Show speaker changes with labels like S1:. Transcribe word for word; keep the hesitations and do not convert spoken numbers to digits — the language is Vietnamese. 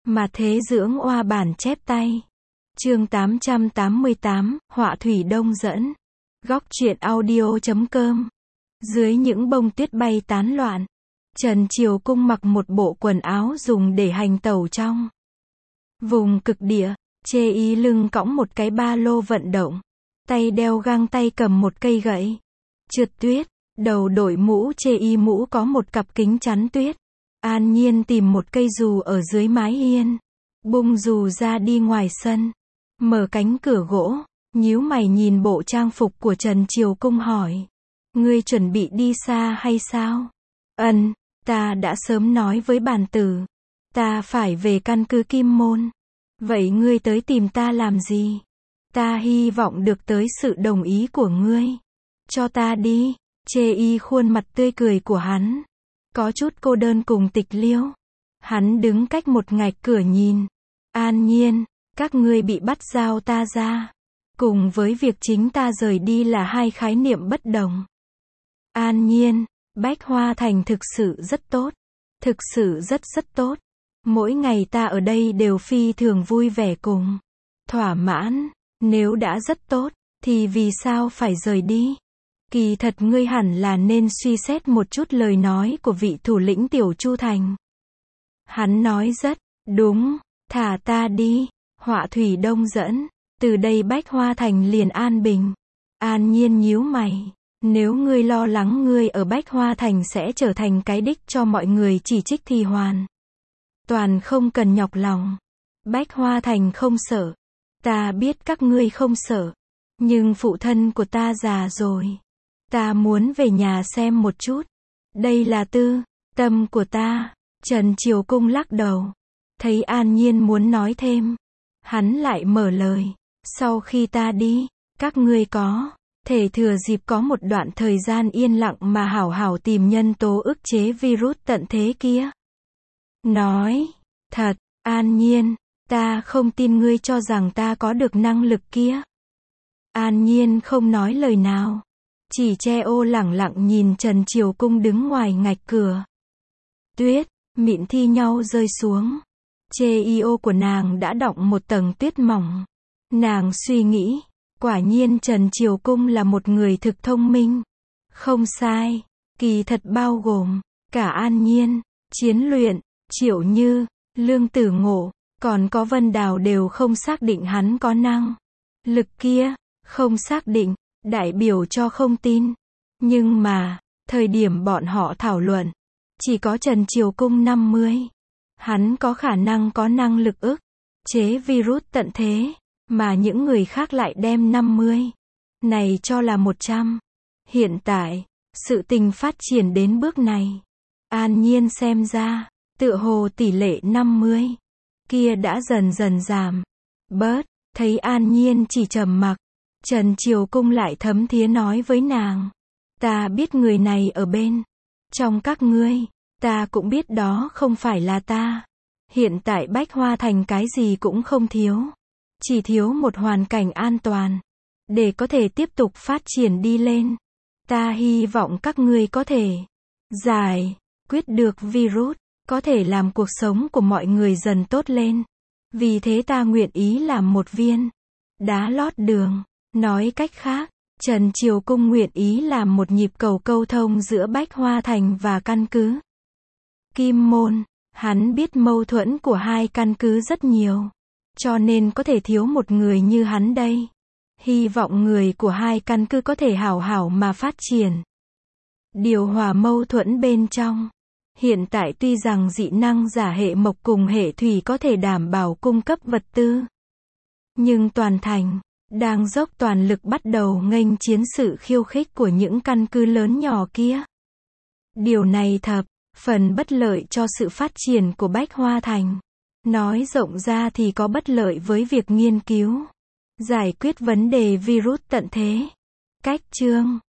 S1: Mà thế dưỡng oa bản chép tay. Chương tám trăm tám mươi tám, họa thủy đông dẫn. Góc truyện audio chấm com. Dưới những bông tuyết bay tán loạn, Trần Triều Cung mặc một bộ quần áo dùng để hành tẩu trong vùng cực địa, chê ý lưng cõng một cái ba lô vận động, tay đeo găng tay cầm một cây gậy trượt tuyết, đầu đội mũ chê y mũ có một cặp kính chắn tuyết. An Nhiên tìm một cây dù ở dưới mái hiên, bung dù ra đi ngoài sân, mở cánh cửa gỗ, nhíu mày nhìn bộ trang phục của Trần Triều Cung hỏi: Ngươi chuẩn bị đi xa hay sao? Ân, ta đã sớm nói với bàn tử, ta phải về căn cứ Kim Môn. Vậy ngươi tới tìm ta làm gì? Ta hy vọng được tới sự đồng ý của ngươi. Cho ta đi. Chê y khuôn mặt tươi cười của hắn có chút cô đơn cùng tịch liêu. Hắn đứng cách một ngạch cửa nhìn. An Nhiên, các ngươi bị bắt giao ta ra, cùng với việc chính ta rời đi là hai khái niệm bất đồng. An Nhiên, Bách Hoa Thành thực sự rất tốt. Thực sự rất rất tốt. Mỗi ngày ta ở đây đều phi thường vui vẻ cùng thỏa mãn. Nếu đã rất tốt, thì vì sao phải rời đi? Kỳ thật ngươi hẳn là nên suy xét một chút lời nói của vị thủ lĩnh Tiểu Chu Thành. Hắn nói rất đúng, thả ta đi. Họa thủy đông dẫn, từ đây Bách Hoa Thành liền an bình. An Nhiên nhíu mày, nếu ngươi lo lắng ngươi ở Bách Hoa Thành sẽ trở thành cái đích cho mọi người chỉ trích thì hoàn toàn không cần nhọc lòng. Bách Hoa Thành không sợ. Ta biết các ngươi không sợ. Nhưng phụ thân của ta già rồi. Ta muốn về nhà xem một chút. Đây là tư tâm của ta. Trần Triều Cung lắc đầu. Thấy An Nhiên muốn nói thêm, hắn lại mở lời. Sau khi ta đi, các ngươi có thể thừa dịp có một đoạn thời gian yên lặng mà hảo hảo tìm nhân tố ức chế virus tận thế kia. Nói thật, An Nhiên, ta không tin ngươi cho rằng ta có được năng lực kia. An Nhiên không nói lời nào, chỉ che ô lẳng lặng nhìn Trần Triều Cung đứng ngoài ngạch cửa. Tuyết mịn thi nhau rơi xuống. Chê y ô của nàng đã đọng một tầng tuyết mỏng. Nàng suy nghĩ, quả nhiên Trần Triều Cung là một người thực thông minh. Không sai, kỳ thật bao gồm cả An Nhiên, Chiến Luyện, Triệu Như, Lương Tử Ngộ, còn có Vân Đào đều không xác định hắn có năng lực kia. Không xác định, đại biểu cho không tin. Nhưng mà, thời điểm bọn họ thảo luận, chỉ có Trần Triều Cung năm mươi. Hắn có khả năng có năng lực ức chế virus tận thế, mà những người khác lại đem năm mươi này cho là một trăm. Hiện tại, sự tình phát triển đến bước này, An Nhiên xem ra, tựa hồ tỷ lệ năm mươi kia đã dần dần giảm bớt. Thấy An Nhiên chỉ trầm mặc, Trần Triều Cung lại thấm thía nói với nàng: Ta biết người này ở bên trong các ngươi. Ta cũng biết đó không phải là ta. Hiện tại Bách Hoa Thành cái gì cũng không thiếu. Chỉ thiếu một hoàn cảnh an toàn, để có thể tiếp tục phát triển đi lên. Ta hy vọng các ngươi có thể giải quyết được virus, có thể làm cuộc sống của mọi người dần tốt lên. Vì thế ta nguyện ý làm một viên đá lót đường. Nói cách khác, Trần Triều Cung nguyện ý làm một nhịp cầu câu thông giữa Bách Hoa Thành và căn cứ Kim Môn. Hắn biết mâu thuẫn của hai căn cứ rất nhiều, cho nên có thể thiếu một người như hắn đây. Hy vọng người của hai căn cứ có thể hảo hảo mà phát triển, điều hòa mâu thuẫn bên trong. Hiện tại tuy rằng dị năng giả hệ mộc cùng hệ thủy có thể đảm bảo cung cấp vật tư, nhưng toàn thành đang dốc toàn lực bắt đầu nghênh chiến sự khiêu khích của những căn cứ lớn nhỏ kia. Điều này thập phần bất lợi cho sự phát triển của Bách Hoa Thành. Nói rộng ra thì có bất lợi với việc nghiên cứu, giải quyết vấn đề virus tận thế. Cách chương